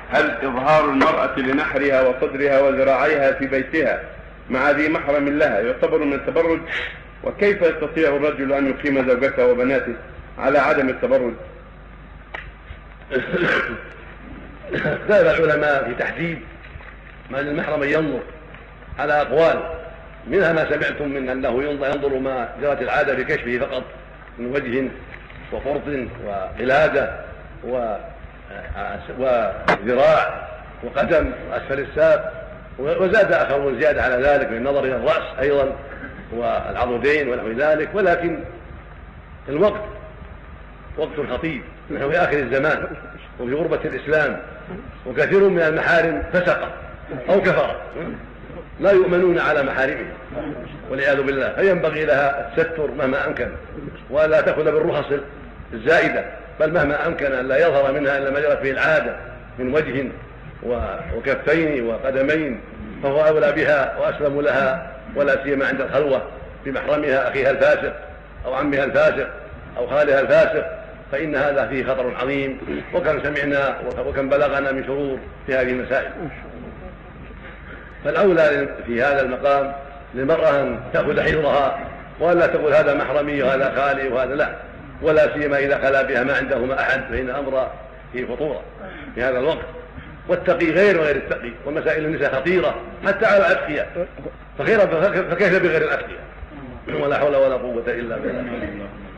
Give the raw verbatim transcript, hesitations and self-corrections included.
هل إظهار المرأة لنحرها وصدرها وذراعيها في بيتها مع ذي محرم لها يعتبر من التبرج؟ وكيف يستطيع الرجل أن يقيم زوجته وبناته على عدم التبرج؟ اختلف العلماء في تحديد ما للمحرم ان ينظر على اقوال، منها ما سمعتم من انه ينظر ما جرت العاده بكشفه فقط من وجه وفرط وقلاده وذراع وقدم واسفل الساق، وزاد اخرون زياده على ذلك من النظر الى الراس ايضا والعضدين ونحو ذلك. ولكن الوقت وقت خطير، نحن في اخر الزمان وفي غربة الإسلام، وكثير من المحارم فسق أو كفر لا يؤمنون على محارمهم والعياذ بالله، فينبغي لها التستر مهما أمكن ولا تأخذ بالرخص الزائدة، بل مهما أمكن أن لا يظهر منها إلا ما جرت به العادة من وجه وكفين وقدمين، فهو أولى بها وأسلم لها، ولا سيما عند الخلوة بمحرمها أخيها الفاسق أو عمها الفاسق أو خالها الفاسق، فإن هذا فيه خطر عظيم، وكم سمعنا وكم بلغنا من شرور في هذه المسائل. فالأولى في هذا المقام للمرأة أن تأخذ حذرها ولا تقول هذا محرمي وهذا خالي وهذا لا، ولا سيما إذا خلا بها ما عندهما أحد، فإن الأمر فيه خطورة في هذا الوقت. والتقي غير وغير التقي، ومسائل النساء خطيرة حتى على الأتقياء، فكيف بغير الأتقياء؟ ولا حول ولا قوة إلا بالله.